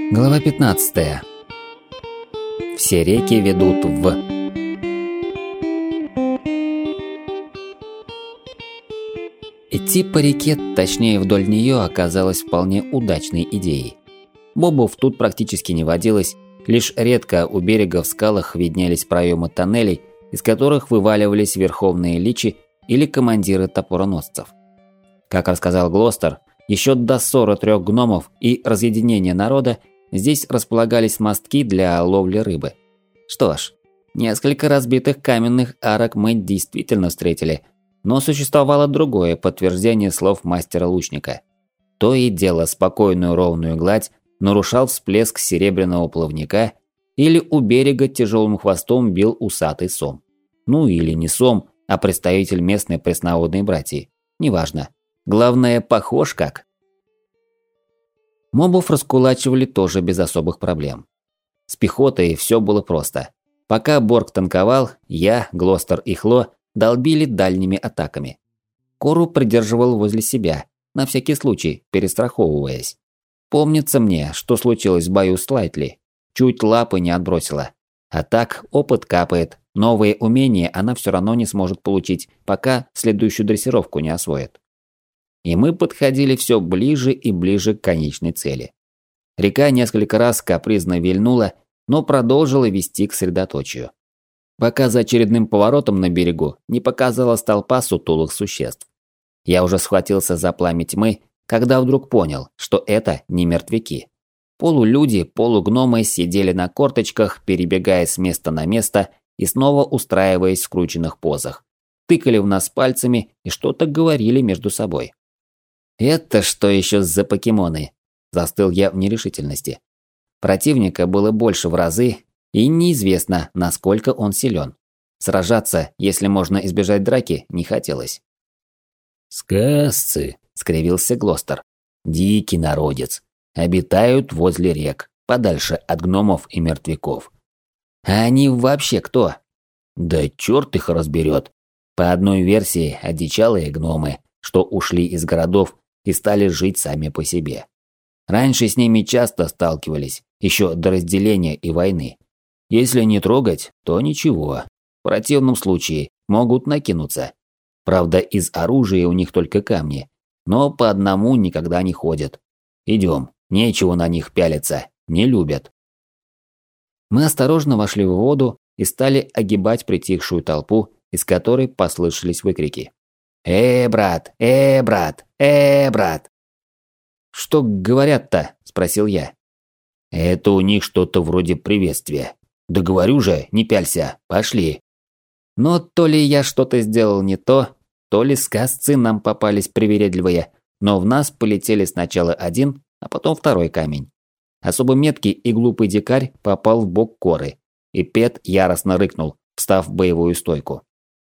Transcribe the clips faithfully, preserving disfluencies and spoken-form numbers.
Глава пятнадцатая. Все реки ведут в... Идти по реке, точнее вдоль нее, оказалось вполне удачной идеей. Мобов тут практически не водилось, лишь редко у берега в скалах виднелись проемы тоннелей, из которых вываливались верховные личи или командиры топороносцев. Как рассказал Глостер, еще до ссоры трех гномов и разъединения народа здесь располагались мостки для ловли рыбы. Что ж, несколько разбитых каменных арок мы действительно встретили, но существовало другое подтверждение слов мастера-лучника. То и дело спокойную ровную гладь нарушал всплеск серебряного плавника, или у берега тяжелым хвостом бил усатый сом. Ну или не сом, а представитель местной пресноводной братьи. Неважно. Главное, похож как. Мобов раскулачивали тоже без особых проблем. С пехотой все было просто. Пока Борг танковал, я, Глостер и Хло долбили дальними атаками. Кору придерживал возле себя, на всякий случай, перестраховываясь. Помнится мне, что случилось в бою с Лайтли. Чуть лапы не отбросила. А так опыт капает, новые умения она все равно не сможет получить, пока следующую дрессировку не освоит. И мы подходили все ближе и ближе к конечной цели. Река несколько раз капризно вильнула, но продолжила вести к средоточию. Пока за очередным поворотом на берегу не показалась толпа сутулых существ. Я уже схватился за пламя тьмы, когда вдруг понял, что это не мертвяки. Полулюди, полугномы сидели на корточках, перебегая с места на место и снова устраиваясь в скрученных позах. Тыкали в нас пальцами и что-то говорили между собой. «Это что еще за покемоны?» – застыл я в нерешительности. Противника было больше в разы, и неизвестно, насколько он силен. Сражаться, если можно избежать драки, не хотелось. «Сказцы», – скривился Глостер. «Дикий народец. Обитают возле рек, подальше от гномов и мертвяков». «А они вообще кто?» «Да черт их разберет. По одной версии, одичалые гномы, что ушли из городов и стали жить сами по себе. Раньше с ними часто сталкивались, еще до разделения и войны. Если не трогать, то ничего. В противном случае могут накинуться. Правда, из оружия у них только камни, но по одному никогда не ходят. Идем, нечего на них пялиться, не любят». Мы осторожно вошли в воду и стали огибать притихшую толпу, из которой послышались выкрики. «Э, брат! Э, брат! Э, брат!» «Что говорят-то?» – спросил я. «Это у них что-то вроде приветствия. Да говорю же, не пялься, пошли». Но то ли я что-то сделал не то, то ли сказцы нам попались привередливые, но в нас полетели сначала один, а потом второй камень. Особо меткий и глупый дикарь попал в бок Коры, и Пет яростно рыкнул, встав в боевую стойку.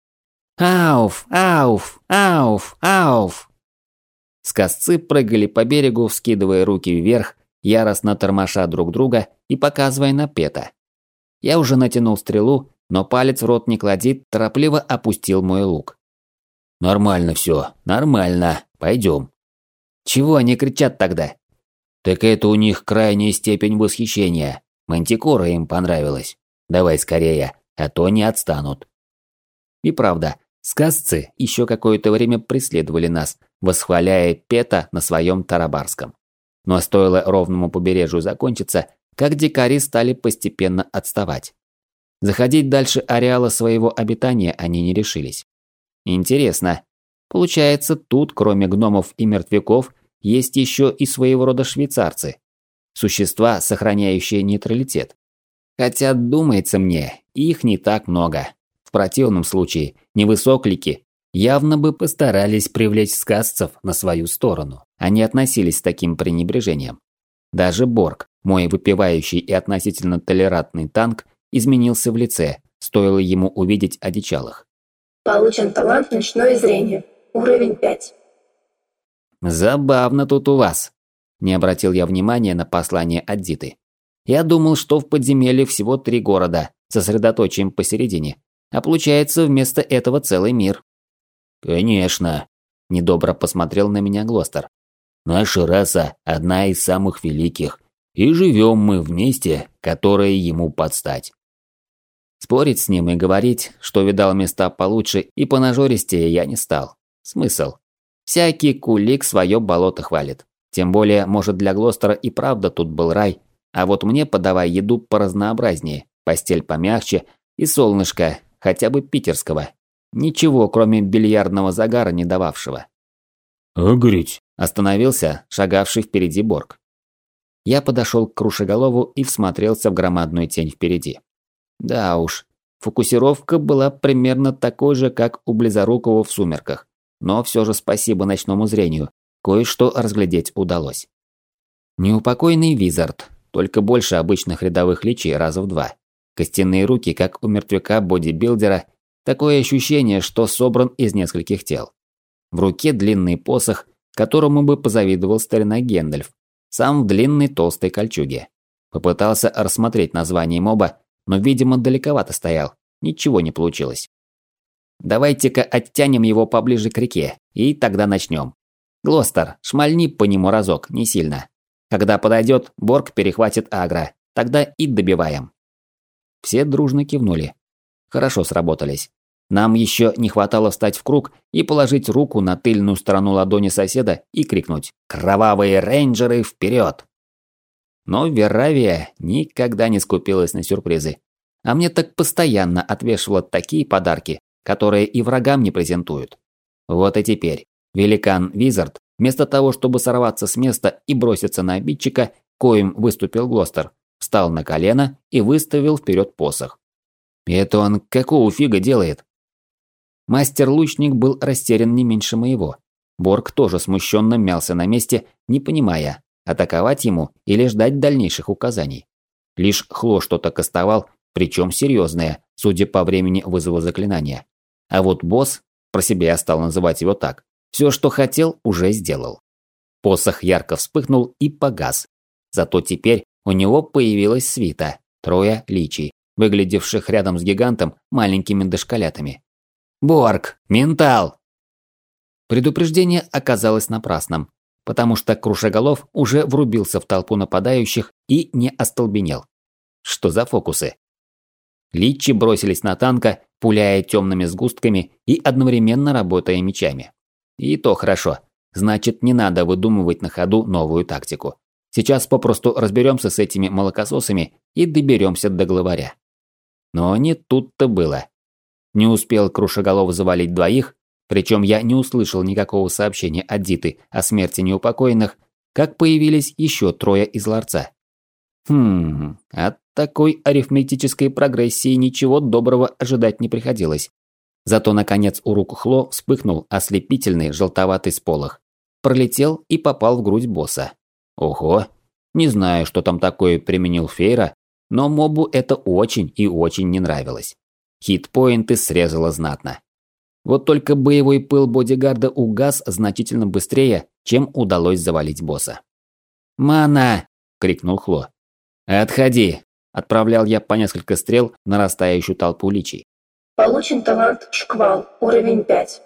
«Ауф! Ауф! Ауф! Ауф!» Сказцы прыгали по берегу, вскидывая руки вверх, яростно тормоша друг друга и показывая на Пета. Я уже натянул стрелу, но палец в рот не клади, торопливо опустил мой лук. «Нормально все, нормально, пойдем». «Чего они кричат тогда?» «Так это у них крайняя степень восхищения. Мантикора им понравилась. Давай скорее, а то не отстанут». И правда, сказцы еще какое-то время преследовали нас, восхваляя Пета на своем тарабарском. Но стоило ровному побережью закончиться, как дикари стали постепенно отставать. Заходить дальше ареала своего обитания они не решились. Интересно. Получается, тут, кроме гномов и мертвяков, есть еще и своего рода швейцарцы. Существа, сохраняющие нейтралитет. Хотя, думается мне, их не так много. В противном случае, невысоклики явно бы постарались привлечь сказцев на свою сторону. Они относились с таким пренебрежением. Даже Борг, мой выпивающий и относительно толерантный танк, изменился в лице, стоило ему увидеть одичалых. Получен талант «Ночное зрение». Уровень пять. «Забавно тут у вас», – не обратил я внимания на послание от Диты. «Я думал, что в подземелье всего три города, сосредоточием посередине, а получается вместо этого целый мир». «Конечно», – недобро посмотрел на меня Глостер. «Наша раса – одна из самых великих, И живем мы в месте, которое ему подстать. Спорить с ним и говорить, что видал места получше и понажористее, я не стал. Смысл? Всякий кулик свое болото хвалит. Тем более, может, для Глостера и правда тут был рай, а вот мне подавай еду поразнообразнее, постель помягче и солнышко, хотя бы питерского. Ничего, кроме бильярдного загара, не дававшего. «Огреть!» – остановился шагавший впереди Борг. Я подошел к крушеголову и всмотрелся в громадную тень впереди. Да уж, фокусировка была примерно такой же, как у Близорукого в «Сумерках», но все же спасибо ночному зрению, кое-что разглядеть удалось. Неупокойный визард, только больше обычных рядовых личий раза в два. Костяные руки, как у мертвяка-бодибилдера, такое ощущение, что собран из нескольких тел. В руке длинный посох, которому бы позавидовал старина Гендальф, сам в длинной толстой кольчуге. Попытался рассмотреть название моба, но, видимо, далековато стоял, ничего не получилось. Давайте-ка оттянем его поближе к реке, и тогда начнем. Глостер, шмальни по нему разок, не сильно. Когда подойдет, Борг перехватит агро, тогда и добиваем. Все дружно кивнули. Хорошо сработались. Нам еще не хватало встать в круг и положить руку на тыльную сторону ладони соседа и крикнуть «Кровавые рейнджеры, вперед!». Но Веравия никогда не скупилась на сюрпризы. А мне так постоянно отвешивала такие подарки, которые и врагам не презентуют. Вот и теперь великан Визард, вместо того, чтобы сорваться с места и броситься на обидчика, коим выступил Глостер, встал на колено и выставил вперед посох. Это он какого фига делает? Мастер-лучник был растерян не меньше моего. Борг тоже смущенно мялся на месте, не понимая, атаковать ему или ждать дальнейших указаний. Лишь Хло что-то кастовал, причем серьезное, судя по времени вызова заклинания. А вот босс, про себя я стал называть его так, все, что хотел, уже сделал. Посох ярко вспыхнул и погас. Зато теперь у него появилась свита, трое личий, выглядевших рядом с гигантом маленькими дошколятами. «Борг! Ментал!» Предупреждение оказалось напрасным, потому что Крушеголов уже врубился в толпу нападающих и не остолбенел. Что за фокусы? Личи бросились на танка, пуляя темными сгустками и одновременно работая мечами. И то хорошо. Значит, не надо выдумывать на ходу новую тактику. Сейчас попросту разберемся с этими молокососами и доберемся до главаря. Но не тут-то было. Не успел Крушеголов завалить двоих, причем я не услышал никакого сообщения от Диты о смерти неупокоенных, как появились еще трое из ларца. Хм, от такой арифметической прогрессии ничего доброго ожидать не приходилось. Зато, наконец, у рук Хло вспыхнул ослепительный желтоватый сполох. Пролетел и попал в грудь босса. Ого, не знаю, что там такое применил Фейра, но мобу это очень и очень не нравилось. Хитпоинты срезало знатно. Вот только боевой пыл бодигарда угас значительно быстрее, чем удалось завалить босса. «Мана!» – крикнул Хло. «Отходи!» – отправлял я по несколько стрел в нарастающую толпу личий. Получен талант «Шквал», уровень пять.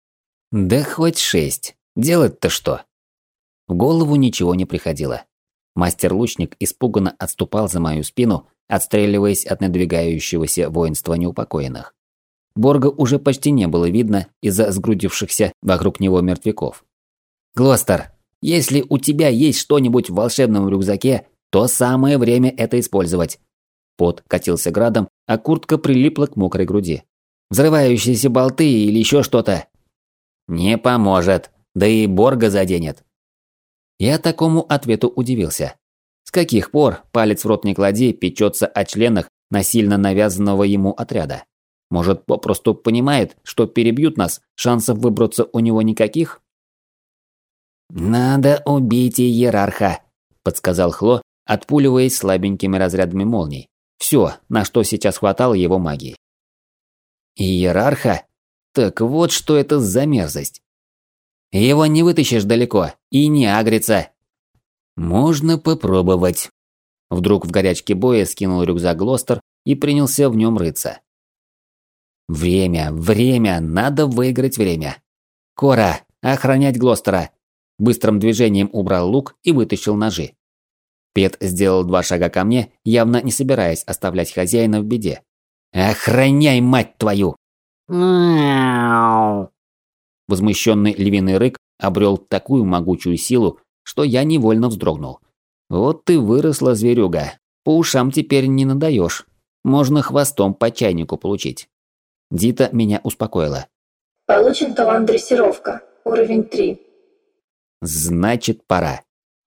Да хоть шесть. Делать-то что? В голову ничего не приходило. Мастер-лучник испуганно отступал за мою спину, отстреливаясь от надвигающегося воинства неупокоенных. Борга уже почти не было видно из-за сгрудившихся вокруг него мертвяков. «Глостер, если у тебя есть что-нибудь в волшебном рюкзаке, то самое время это использовать». Пот катился градом, а куртка прилипла к мокрой груди. «Взрывающиеся болты или еще что-то?» «Не поможет, да и Борга заденет». Я такому ответу удивился. С каких пор палец в рот не клади печется о членах насильно навязанного ему отряда? Может, попросту понимает, что перебьют нас, шансов выбраться у него никаких? «Надо убить иерарха», – подсказал Хло, отпуливаясь слабенькими разрядами молний. Все, на что сейчас хватало его магии. «Иерарха? Так вот что это за мерзость. Его не вытащишь далеко и не агрится». «Можно попробовать». Вдруг в горячке боя скинул рюкзак Глостер и принялся в нем рыться. «Время, время, надо выиграть время. Кора, охранять Глостера». Быстрым движением убрал лук и вытащил ножи. Пет сделал два шага ко мне, явно не собираясь оставлять хозяина в беде. «Охраняй, мать твою!» Возмущенный львиный рык обрел такую могучую силу, что я невольно вздрогнул. Вот ты выросла, зверюга. По ушам теперь не надаешь. Можно хвостом по чайнику получить. Дита меня успокоила. Получен талант дрессировка. Уровень три. Значит, пора.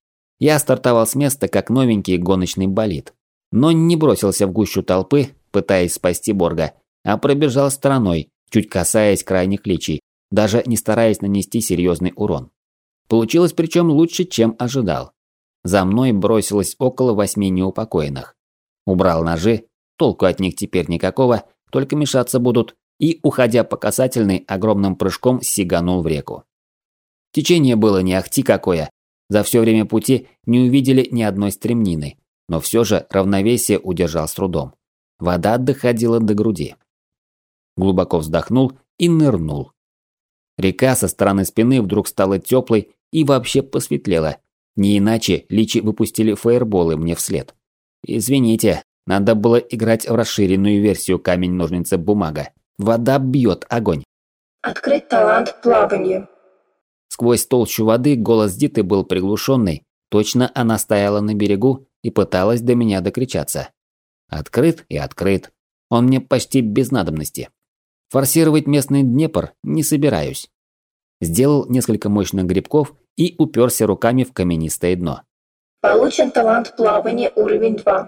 Я стартовал с места, как новенький гоночный болид. Но не бросился в гущу толпы, пытаясь спасти Борга, а пробежал стороной, чуть касаясь крайних личий, даже не стараясь нанести серьезный урон. Получилось причем лучше, чем ожидал. За мной бросилось около восьми неупокоенных. Убрал ножи, толку от них теперь никакого, только мешаться будут, и, уходя по касательной, огромным прыжком сиганул в реку. Течение было не ахти какое, за все время пути не увидели ни одной стремнины, но все же равновесие удержал с трудом. Вода доходила до груди. Глубоко вздохнул и нырнул. Река со стороны спины вдруг стала теплой и вообще посветлела. Не иначе личи выпустили фаерболы мне вслед. Извините, надо было играть в расширенную версию камень-ножницы-бумага. Вода бьет огонь. Открыть талант плаванию. Сквозь толщу воды голос Диты был приглушенный. Точно она стояла на берегу и пыталась до меня докричаться. Открыт и открыт. Он мне почти без надобности. Форсировать местный Днепр не собираюсь. Сделал несколько мощных грибков и уперся руками в каменистое дно. Получен талант плавания уровень два.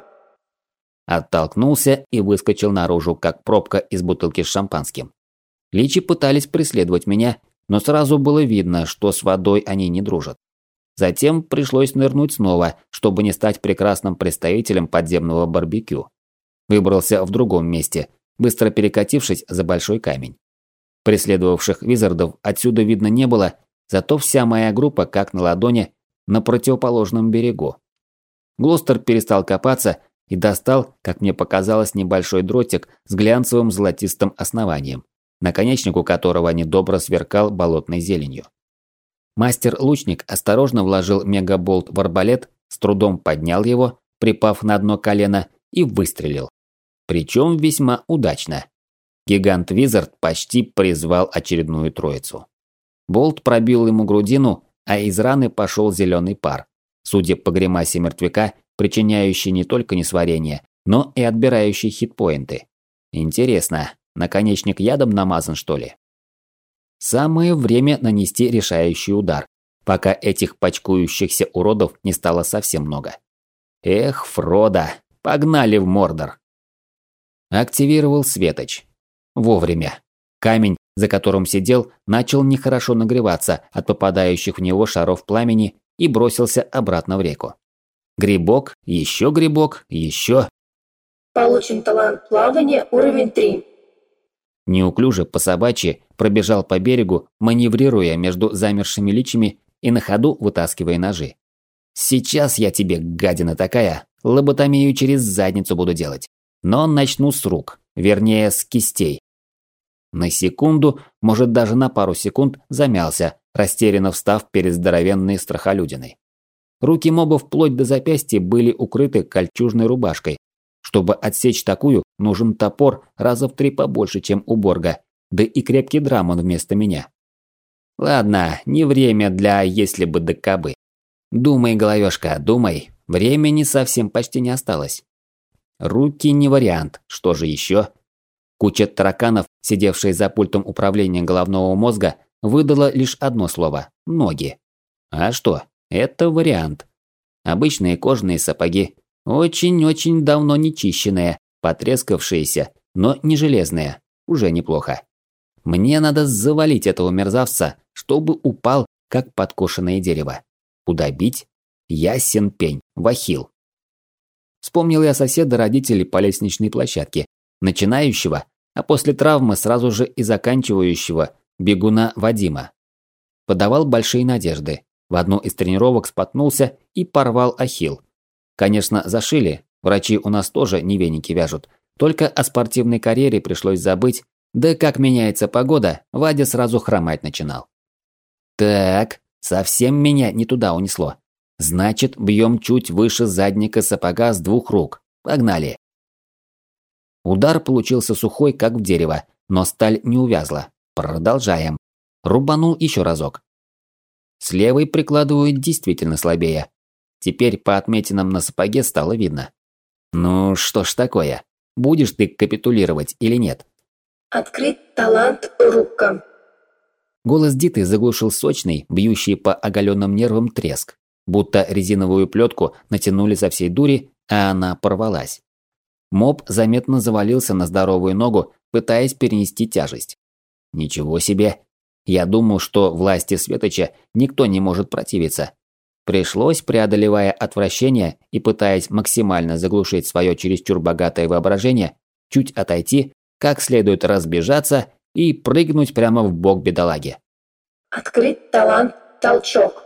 Оттолкнулся и выскочил наружу, как пробка из бутылки с шампанским. Личи пытались преследовать меня, но сразу было видно, что с водой они не дружат. Затем пришлось нырнуть снова, чтобы не стать прекрасным представителем подземного барбекю. Выбрался в другом месте, быстро перекатившись за большой камень. Преследовавших визардов отсюда видно не было, зато вся моя группа, как на ладони, на противоположном берегу. Глостер перестал копаться и достал, как мне показалось, небольшой дротик с глянцевым золотистым основанием, наконечнику которого недобро сверкал болотной зеленью. Мастер-лучник осторожно вложил мегаболт в арбалет, с трудом поднял его, припав на одно колено, и выстрелил. Причем весьма удачно. Гигант-визард почти призвал очередную троицу. Болт пробил ему грудину, а из раны пошел зеленый пар, судя по гримасе мертвяка, причиняющий не только несварение, но и отбирающий хитпоинты. Интересно, наконечник ядом намазан, что ли? Самое время нанести решающий удар, пока этих пачкающихся уродов не стало совсем много. Эх, Фродо, погнали в Мордор. Активировал светоч. Вовремя. Камень, за которым сидел, начал нехорошо нагреваться от попадающих в него шаров пламени и бросился обратно в реку. Грибок, еще грибок, еще. Получен талант плавания уровень три. Неуклюже по-собачьи пробежал по берегу, маневрируя между замершими личами и на ходу вытаскивая ножи. Сейчас я тебе, гадина такая, лоботомию через задницу буду делать. Но начну с рук, вернее с кистей. На секунду, может даже на пару секунд замялся, растерянно встав перед здоровенной страхолюдиной. Руки моба вплоть до запястья были укрыты кольчужной рубашкой. Чтобы отсечь такую, нужен топор раза в три побольше, чем у Борга, да и крепкий драмон вместо меня. Ладно, не время для «если бы да кабы». Думай, головешка, думай, времени совсем почти не осталось. Руки не вариант, что же еще? Куча тараканов, сидевшие за пультом управления головного мозга, выдала лишь одно слово – ноги. А что? Это вариант. Обычные кожаные сапоги, очень-очень давно не чищенные, потрескавшиеся, но не железные, уже неплохо. Мне надо завалить этого мерзавца, чтобы упал, как подкошенное дерево. Куда бить? Ясен пень, вахил. Вспомнил я соседа родителей по лестничной площадке, начинающего, а после травмы сразу же и заканчивающего бегуна Вадима. Подавал большие надежды. В одну из тренировок споткнулся и порвал ахилл. Конечно, зашили, врачи у нас тоже не веники вяжут. Только о спортивной карьере пришлось забыть, да как меняется погода, Вадя сразу хромать начинал. Так, совсем меня не туда унесло. Значит, бьем чуть выше задника сапога с двух рук. Погнали. Удар получился сухой, как в дерево, но сталь не увязла. Продолжаем. Рубанул еще разок. С левой прикладываю действительно слабее. Теперь по отметинам на сапоге стало видно. Ну что ж такое? Будешь ты капитулировать или нет? Открыть талант рука. Голос Диты заглушил сочный, бьющий по оголенным нервам треск. Будто резиновую плетку натянули со всей дури, а она порвалась. Моб заметно завалился на здоровую ногу, пытаясь перенести тяжесть. Ничего себе. Я думал, что власти Светоча никто не может противиться. Пришлось, преодолевая отвращение и пытаясь максимально заглушить свое чересчур богатое воображение, чуть отойти, как следует разбежаться и прыгнуть прямо в бок бедолаги. Открыть талант толчок.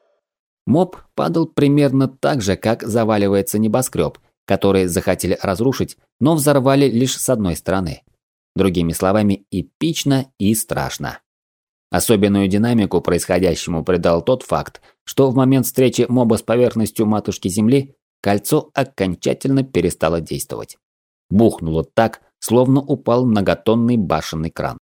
Моб падал примерно так же, как заваливается небоскреб, который захотели разрушить, но взорвали лишь с одной стороны. Другими словами, эпично и страшно. Особенную динамику происходящему придал тот факт, что в момент встречи моба с поверхностью матушки Земли кольцо окончательно перестало действовать. Бухнуло так, словно упал многотонный башенный кран.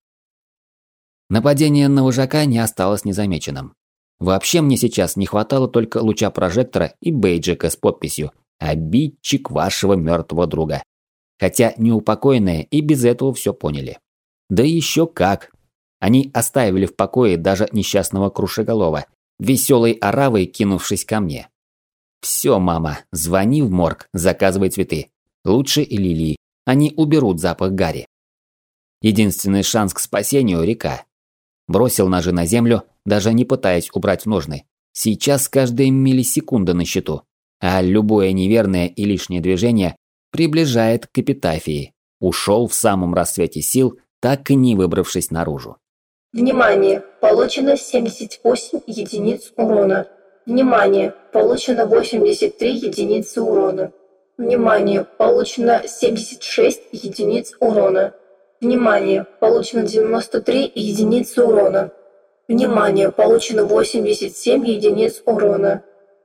Нападение на вожака не осталось незамеченным. Вообще мне сейчас не хватало только луча прожектора и бейджика с подписью «Обидчик вашего мертвого друга». Хотя неупокоенные и без этого все поняли. Да еще как! Они оставили в покое даже несчастного Крушеголова, веселой оравой кинувшись ко мне. «Все, мама, звони в морг, заказывай цветы. Лучше и лилии. Они уберут запах гари». Единственный шанс к спасению – река. Бросил ножи на землю, даже не пытаясь убрать в ножны. Сейчас каждая миллисекунда на счету, а любое неверное и лишнее движение приближает к эпитафии. Ушел в самом расцвете сил, так и не выбравшись наружу. Внимание! Получено семьдесят восемь единиц урона. Внимание! Получено восемьдесят три единицы урона. Внимание! Получено семьдесят шесть единиц урона. Внимание! Получено девяносто три единицы урона. Внимание! Получено восемьдесят семь единиц урона.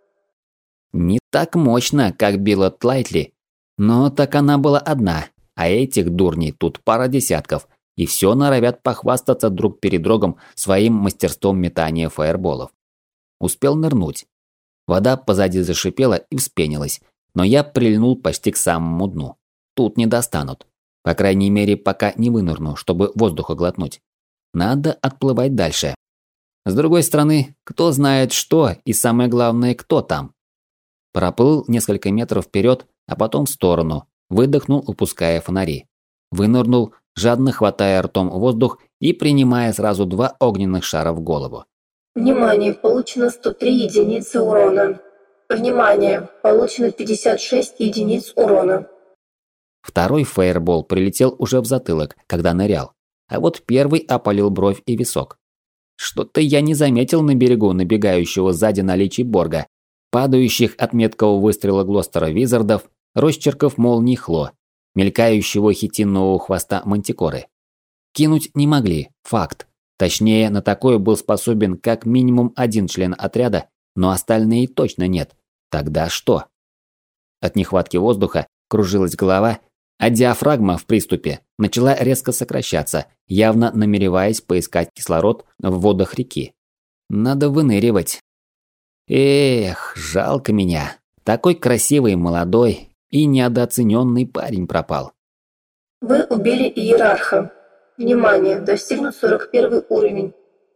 Не так мощно, как била Тлайтли, но так она была одна, а этих дурней тут пара десятков, и все норовят похвастаться друг перед другом своим мастерством метания фаерболов. Успел нырнуть. Вода позади зашипела и вспенилась, но я прильнул почти к самому дну. Тут не достанут. По крайней мере, пока не вынырну, чтобы воздуха глотнуть. Надо отплывать дальше. С другой стороны, кто знает что и самое главное, кто там. Проплыл несколько метров вперед, а потом в сторону, выдохнул, упуская фонари. Вынырнул, жадно хватая ртом воздух и принимая сразу два огненных шара в голову. Внимание! Получено сто три единицы урона. Внимание! Получено пятьдесят шесть единиц урона. Второй фаербол прилетел уже в затылок, когда нырял, а вот первый опалил бровь и висок. Что-то я не заметил на берегу набегающего сзади наличий Борга, падающих от меткого выстрела Глостера визардов, росчерков молний Хло, мелькающего хитинового хвоста Мантикоры. Кинуть не могли, факт. Точнее, на такое был способен как минимум один член отряда, но остальные точно нет. Тогда что? От нехватки воздуха кружилась голова, а диафрагма в приступе начала резко сокращаться, явно намереваясь поискать кислород в водах реки. Надо выныривать. Эх, жалко меня. Такой красивый, молодой и недооцененный парень пропал. Вы убили иерарха. Внимание! Достигнут сорок первый уровень.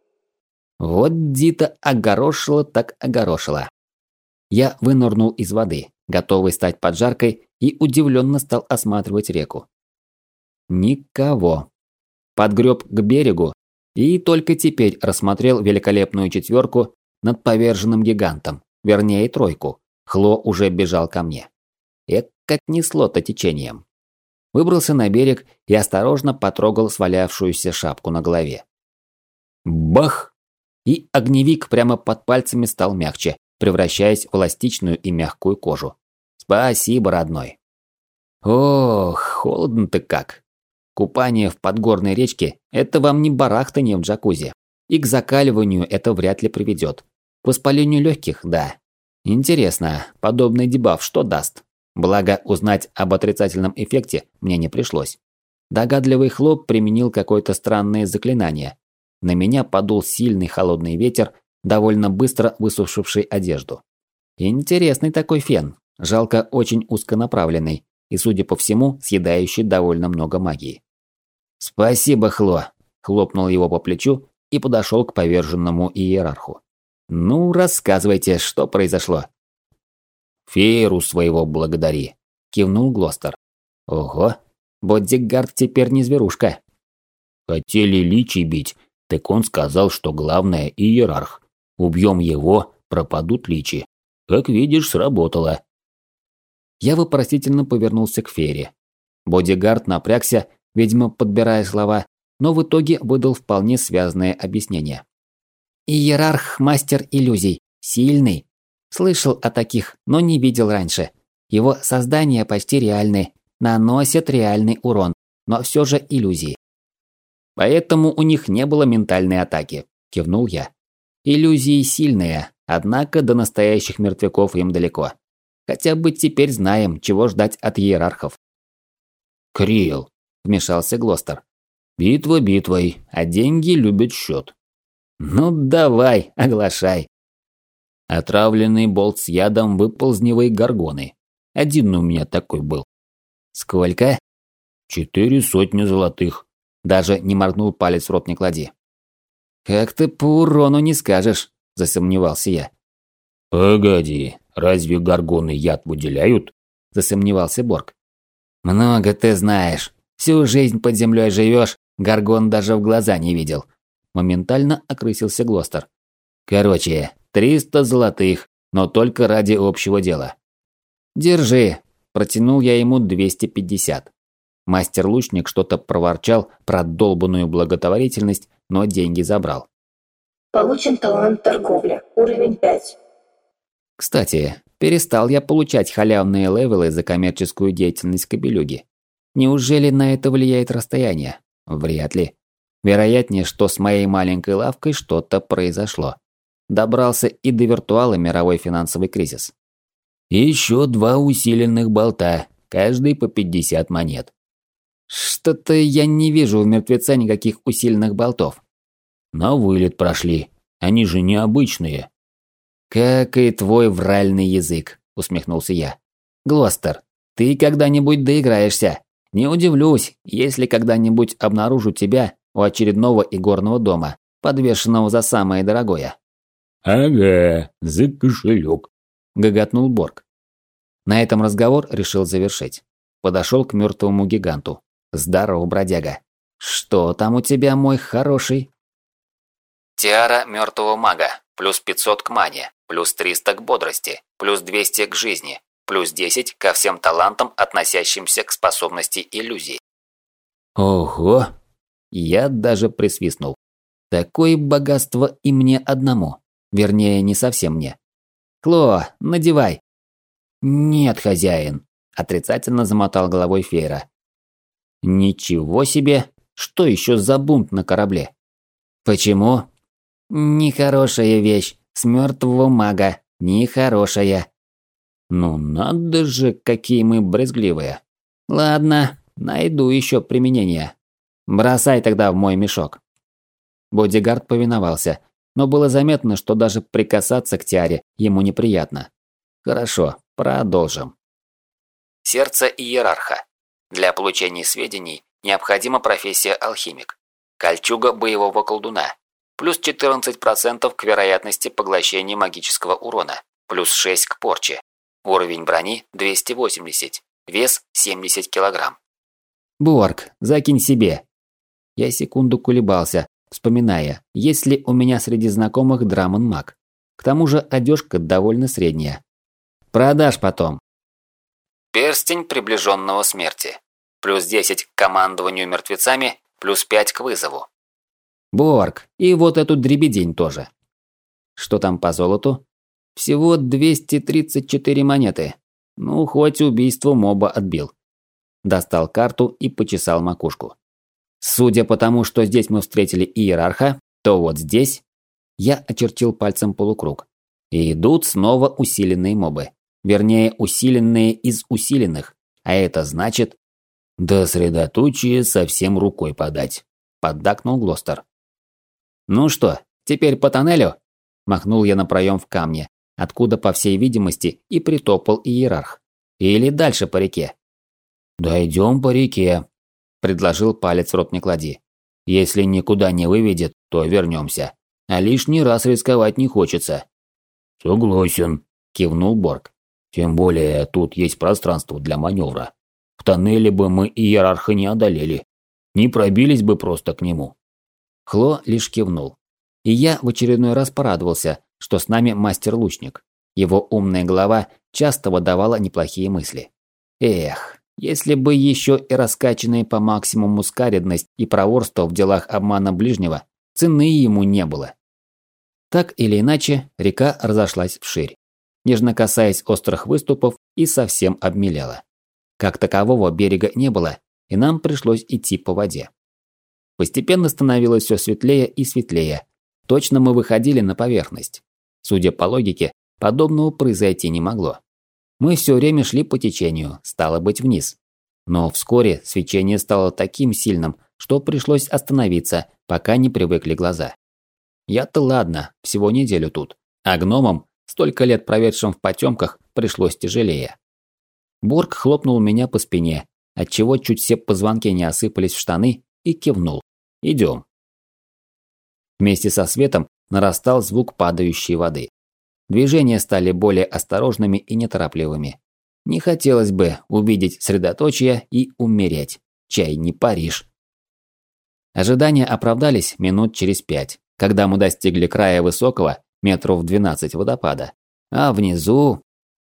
Вот Дита огорошила так огорошила. Я вынырнул из воды, готовый стать поджаркой, и удивленно стал осматривать реку. Никого. Подгреб к берегу и только теперь рассмотрел великолепную четверку над поверженным гигантом, вернее тройку. Хло уже бежал ко мне. Эк, как несло-то течением. Выбрался на берег и осторожно потрогал свалявшуюся шапку на голове. Бах! И огневик прямо под пальцами стал мягче, превращаясь в эластичную и мягкую кожу. Спасибо, родной. Ох, холодно-то как. Купание в подгорной речке – это вам не барахтание в джакузи. И к закаливанию это вряд ли приведет. К воспалению легких – да. Интересно, подобный дебаф что даст? Благо, узнать об отрицательном эффекте мне не пришлось. Догадливый Хлоп применил какое-то странное заклинание. На меня подул сильный холодный ветер, довольно быстро высушивший одежду. Интересный такой фен, жалко очень узконаправленный и, судя по всему, съедающий довольно много магии. «Спасибо, Хло!» – хлопнул его по плечу и подошел к поверженному иерарху. «Ну, рассказывайте, что произошло». «Фееру своего благодари», – кивнул Глостер. «Ого, бодигард теперь не зверушка». «Хотели личий бить, так он сказал, что главное – иерарх. Убьем его, пропадут личи. Как видишь, сработало». Я вопросительно повернулся к Фере. Бодигард напрягся, видимо, подбирая слова, но в итоге выдал вполне связанное объяснение. «Иерарх – мастер иллюзий. Сильный. Слышал о таких, но не видел раньше. Его создания почти реальны, наносят реальный урон, но все же иллюзии. Поэтому у них не было ментальной атаки», – кивнул я. «Иллюзии сильные, однако до настоящих мертвяков им далеко. Хотя бы теперь знаем, чего ждать от иерархов». «Крил», – вмешался Глостер. «Битва битвой, а деньги любят счет». «Ну давай, оглашай». Отравленный болт с ядом выползневой горгоны. Один у меня такой был. «Сколько?» «Четыре сотни золотых». Даже не моргнул палец в рот не клади. «Как-то по урону не скажешь», – засомневался я. «Погоди, разве горгоны яд выделяют?» – засомневался Борг. «Много ты знаешь. Всю жизнь под землей живешь, горгон даже в глаза не видел». Моментально окрысился Глостер. «Короче, триста золотых, но только ради общего дела». «Держи», – протянул я ему двести пятьдесят. Мастер-лучник что-то проворчал про долбанную благотворительность, но деньги забрал. Получен талант торговля, уровень пять. Кстати, перестал я получать халявные левелы за коммерческую деятельность кобелюги. Неужели на это влияет расстояние? Вряд ли. Вероятнее, что с моей маленькой лавкой что-то произошло. Добрался и до виртуала мировой финансовый кризис. Еще два усиленных болта, каждый по пятьдесят монет. Что-то я не вижу у мертвеца никаких усиленных болтов. На вылет прошли, они же необычные. Как и твой вральный язык, усмехнулся я. Глостер, ты когда-нибудь доиграешься. Не удивлюсь, если когда-нибудь обнаружу тебя у очередного игорного дома, подвешенного за самое дорогое. «Ага, за кошелек», – гоготнул Борг. На этом разговор решил завершить. Подошел к мертвому гиганту. «Здорово, бродяга. Что там у тебя, мой хороший?» Тиара мертвого мага. Плюс пятьсот к мане. Плюс триста к бодрости. Плюс двести к жизни. Плюс десять ко всем талантам, относящимся к способности иллюзии. Ого! Я даже присвистнул. Такое богатство и мне одному. Вернее, не совсем мне. «Кло, надевай!» «Нет, хозяин!» – отрицательно замотал головой Фейра. «Ничего себе! Что еще за бунт на корабле?» «Почему?» «Нехорошая вещь. С мертвого мага. Нехорошая». «Ну надо же, какие мы брезгливые!» «Ладно, найду еще применение. Бросай тогда в мой мешок». Бодигард повиновался, но было заметно, что даже прикасаться к Тиаре ему неприятно. «Хорошо, продолжим». Сердце иерарха. Для получения сведений необходима профессия алхимик. Кольчуга боевого колдуна. Плюс четырнадцать процентов к вероятности поглощения магического урона. Плюс шесть к порче. Уровень брони двести восемьдесят. Вес семьдесят килограмм. «Борг, закинь себе». Я секунду колебался, вспоминая, есть ли у меня среди знакомых драмон-маг. К тому же одежка довольно средняя. Продашь потом. Перстень приближенного смерти. Плюс десять к командованию мертвецами, плюс пять к вызову. Борг, и вот эту дребедень тоже. Что там по золоту? Всего двести тридцать четыре монеты. Ну, хоть убийство моба отбил. Достал карту и почесал макушку. Судя по тому, что здесь мы встретили иерарха, то вот здесь... Я очертил пальцем полукруг. И идут снова усиленные мобы. Вернее, усиленные из усиленных. А это значит... «До средоточия совсем рукой подать», – поддакнул Глостер. «Ну что, теперь по тоннелю?» – махнул я на проем в камне, откуда, по всей видимости, и притопал иерарх. «Или дальше по реке?» «Дойдем по реке», – предложил палец в рот не клади. «Если никуда не выведет, то вернемся. А лишний раз рисковать не хочется». «Согласен», – кивнул Борг. «Тем более тут есть пространство для маневра. В тоннеле бы мы иерарха не одолели. Не пробились бы просто к нему». Хло лишь кивнул. И я в очередной раз порадовался, что с нами мастер-лучник. Его умная голова часто выдавала неплохие мысли. Эх, если бы еще и раскачанные по максимуму скаредность и проворство в делах обмана ближнего, цены ему не было. Так или иначе, река разошлась вширь, нежно касаясь острых выступов, и совсем обмелела. Как такового берега не было, и нам пришлось идти по воде. Постепенно становилось все светлее и светлее. Точно мы выходили на поверхность. Судя по логике, подобного произойти не могло. Мы все время шли по течению, стало быть, вниз. Но вскоре свечение стало таким сильным, что пришлось остановиться, пока не привыкли глаза. Я-то ладно, всего неделю тут. А гномам, столько лет проведшим в потемках, пришлось тяжелее. Борг хлопнул меня по спине, отчего чуть все позвонки не осыпались в штаны, и кивнул. «Идем». Вместе со светом нарастал звук падающей воды. Движения стали более осторожными и неторопливыми. Не хотелось бы увидеть средоточие и умереть. Чай не Париж. Ожидания оправдались минут через пять, когда мы достигли края высокого, метров двенадцать водопада. А внизу...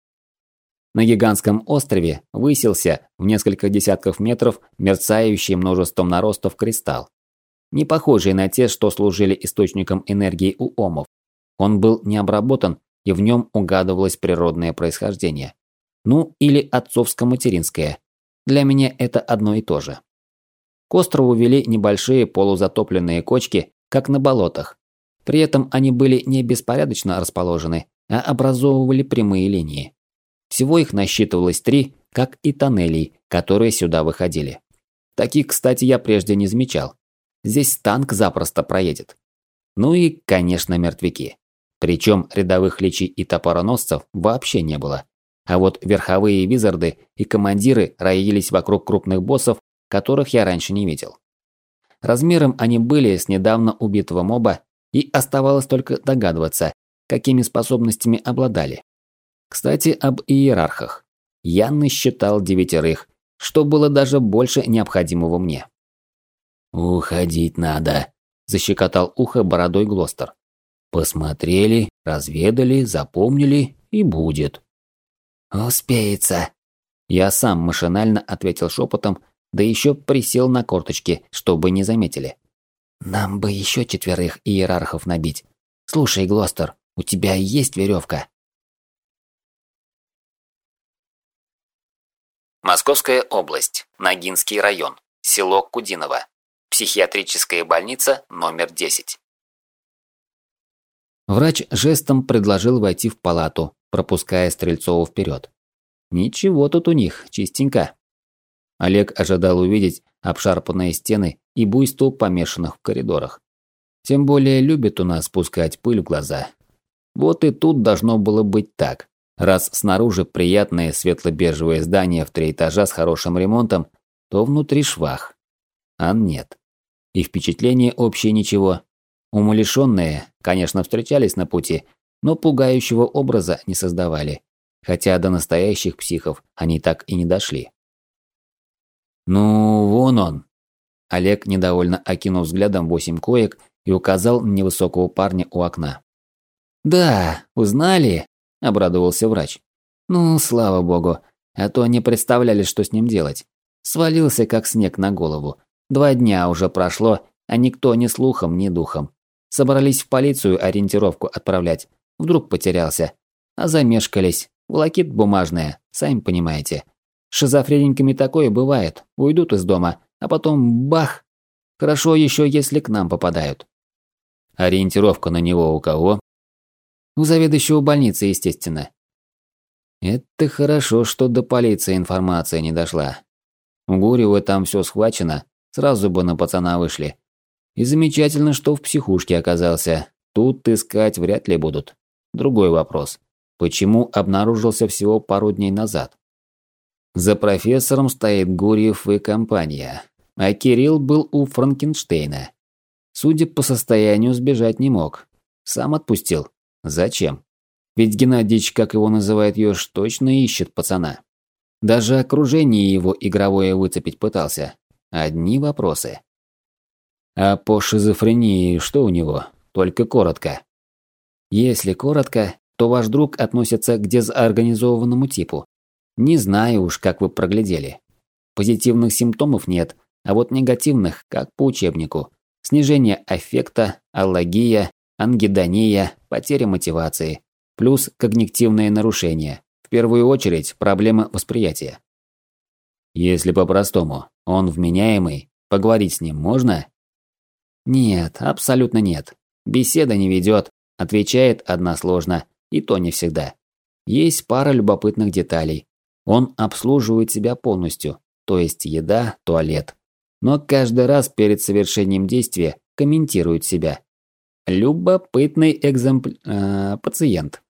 На гигантском острове высился в несколько десятков метров мерцающий множеством наростов кристалл. Не похожий на те, что служили источником энергии у омов. Он был не обработан, и в нем угадывалось природное происхождение. Ну, или отцовско-материнское. Для меня это одно и то же. К острову вели небольшие полузатопленные кочки, как на болотах. При этом они были не беспорядочно расположены, а образовывали прямые линии. Всего их насчитывалось три, как и тоннелей, которые сюда выходили. Таких, кстати, я прежде не замечал. Здесь танк запросто проедет. Ну и, конечно, мертвяки. Причем рядовых личий и топороносцев вообще не было. А вот верховые визарды и командиры роились вокруг крупных боссов, которых я раньше не видел. Размером они были с недавно убитого моба, и оставалось только догадываться, какими способностями обладали. Кстати, об иерархах. Я насчитал девятерых, что было даже больше необходимого мне. «Уходить надо», – защекотал ухо бородой Глостер. «Посмотрели, разведали, запомнили и будет». «Успеется». Я сам машинально ответил шепотом, да еще присел на корточки, чтобы не заметили. «Нам бы еще четверых иерархов набить. Слушай, Глостер, у тебя есть веревка?» Московская область, Ногинский район, село Кудиново. Психиатрическая больница номер десять. Врач жестом предложил войти в палату, пропуская Стрельцова вперед. Ничего тут у них, чистенько. Олег ожидал увидеть обшарпанные стены и буйство помешанных в коридорах. Тем более любит у нас спускать пыль в глаза. Вот и тут должно было быть так. Раз снаружи приятное светло-бежевое здание в три этажа с хорошим ремонтом, то внутри швах. А нет. И впечатление общее ничего. Умалишенные, конечно, встречались на пути, но пугающего образа не создавали. Хотя до настоящих психов они так и не дошли. «Ну, вон он!» Олег недовольно окинул взглядом восемь коек и указал на невысокого парня у окна. «Да, узнали?» – обрадовался врач. «Ну, слава богу, а то не представляли, что с ним делать. Свалился, как снег на голову. Два дня уже прошло, а никто ни слухом, ни духом. Собрались в полицию ориентировку отправлять. Вдруг потерялся. А замешкались. Волокит бумажная, сами понимаете. С шизофрениками такое бывает. Уйдут из дома, а потом бах! Хорошо еще, если к нам попадают». «Ориентировка на него у кого?» У заведующего больницы, естественно. Это хорошо, что до полиции информация не дошла. У Гурьева там все схвачено, сразу бы на пацана вышли. И замечательно, что в психушке оказался. Тут искать вряд ли будут. Другой вопрос. Почему обнаружился всего пару дней назад? За профессором стоит Гурьев и компания. А Кирилл был у Франкенштейна. Судя по состоянию, сбежать не мог. Сам отпустил. Зачем? Ведь Геннадьевич, как его называет Ёж, точно ищет пацана. Даже окружение его игровое выцепить пытался. Одни вопросы. А по шизофрении что у него? Только коротко. Если коротко, то ваш друг относится к дезорганизованному типу. Не знаю уж, как вы проглядели. Позитивных симптомов нет, а вот негативных, как по учебнику. Снижение аффекта, аллогия, ангидония, потеря мотивации. Плюс когнитивные нарушения. В первую очередь, проблемы восприятия. Если по-простому, он вменяемый, поговорить с ним можно? Нет, абсолютно нет. Беседа не ведет, отвечает односложно, и то не всегда. Есть пара любопытных деталей. Он обслуживает себя полностью, то есть еда, туалет. Но каждый раз перед совершением действия комментирует себя. Любопытный экземпл... э, пациент.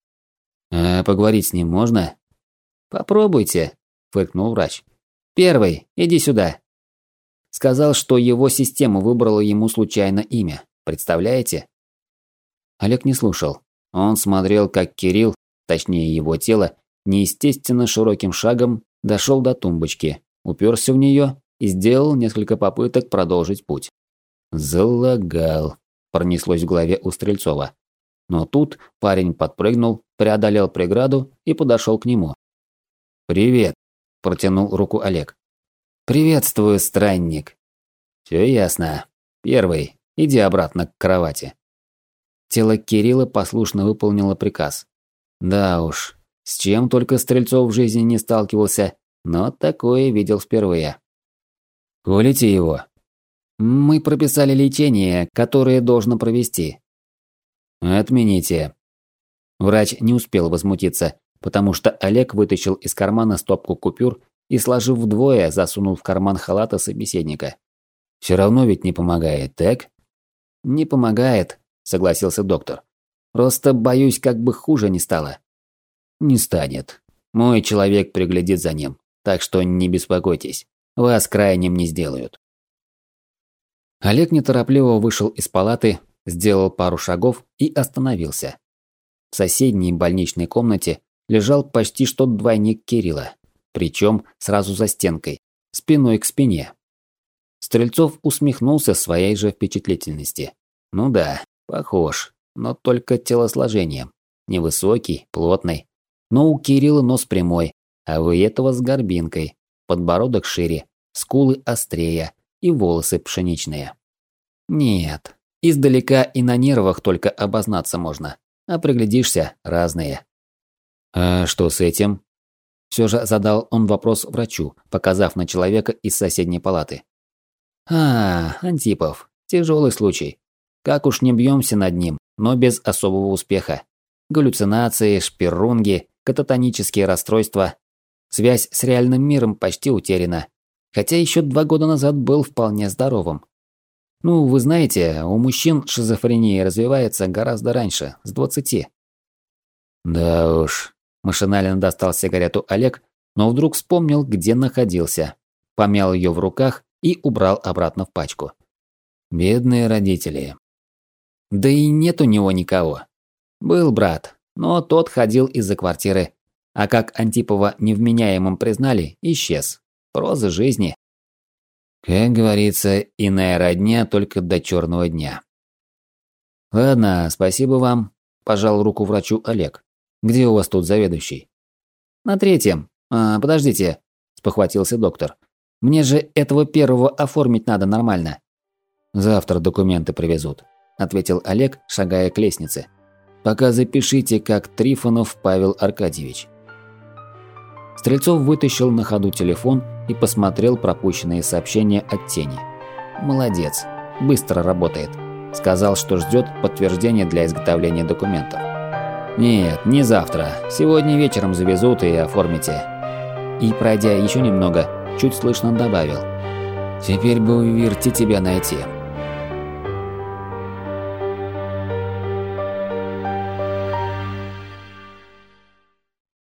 «А поговорить с ним можно?» «Попробуйте», – фыркнул врач. «Первый, иди сюда». Сказал, что его система выбрала ему случайно имя. Представляете? Олег не слушал. Он смотрел, как Кирилл, точнее его тело, неестественно широким шагом дошел до тумбочки, уперся в нее и сделал несколько попыток продолжить путь. «Залагал», – пронеслось в голове у Стрельцова. Но тут парень подпрыгнул, преодолел преграду и подошел к нему. «Привет», – протянул руку Олег. «Приветствую, странник». «Все ясно. Первый, иди обратно к кровати». Тело Кирилла послушно выполнило приказ. Да уж, с чем только Стрельцов в жизни не сталкивался, но такое видел впервые. «Колите его?» «Мы прописали лечение, которое должно провести». «Отмените». Врач не успел возмутиться, потому что Олег вытащил из кармана стопку купюр и, сложив вдвое, засунул в карман халата собеседника. «Все равно ведь не помогает, так?» «Не помогает», – согласился доктор. «Просто боюсь, как бы хуже не стало». «Не станет. Мой человек приглядит за ним, так что не беспокойтесь. Вас крайним не сделают». Олег неторопливо вышел из палаты, сделал пару шагов и остановился. В соседней больничной комнате лежал почти что двойник Кирилла, причем сразу за стенкой, спиной к спине. Стрельцов усмехнулся своей же впечатлительности. Ну да, похож, но только телосложением. Невысокий, плотный. Но у Кирилла нос прямой, а у этого с горбинкой, подбородок шире, скулы острее и волосы пшеничные. Нет, издалека и на нервах только обознаться можно, а приглядишься – разные. «А что с этим?» Все же задал он вопрос врачу, показав на человека из соседней палаты. «А, Антипов, тяжелый случай. Как уж не бьемся над ним, но без особого успеха. Галлюцинации, шпирунги, кататонические расстройства. Связь с реальным миром почти утеряна. Хотя еще два года назад был вполне здоровым. Ну, вы знаете, у мужчин шизофрения развивается гораздо раньше, с двадцати». «Да уж», – машинально достал сигарету Олег, но вдруг вспомнил, где находился. Помял ее в руках и убрал обратно в пачку. Бедные родители. Да и нет у него никого. Был брат, но тот ходил из-за квартиры. А как Антипова невменяемым признали, исчез. Проза жизни. Как говорится, иная родня только до черного дня. «Ладно, спасибо вам», – пожал руку врачу Олег. «Где у вас тут заведующий?» «На третьем. А, подождите», – спохватился доктор. «Мне же этого первого оформить надо нормально». «Завтра документы привезут», – ответил Олег, шагая к лестнице. «Пока запишите, как Трифонов Павел Аркадьевич». Стрельцов вытащил на ходу телефон и посмотрел пропущенные сообщения от Тени. «Молодец, быстро работает». Сказал, что ждет подтверждения для изготовления документов. Нет, не завтра. Сегодня вечером завезут и оформите. И, пройдя еще немного, чуть слышно добавил. Теперь бы у Вирти тебя найти.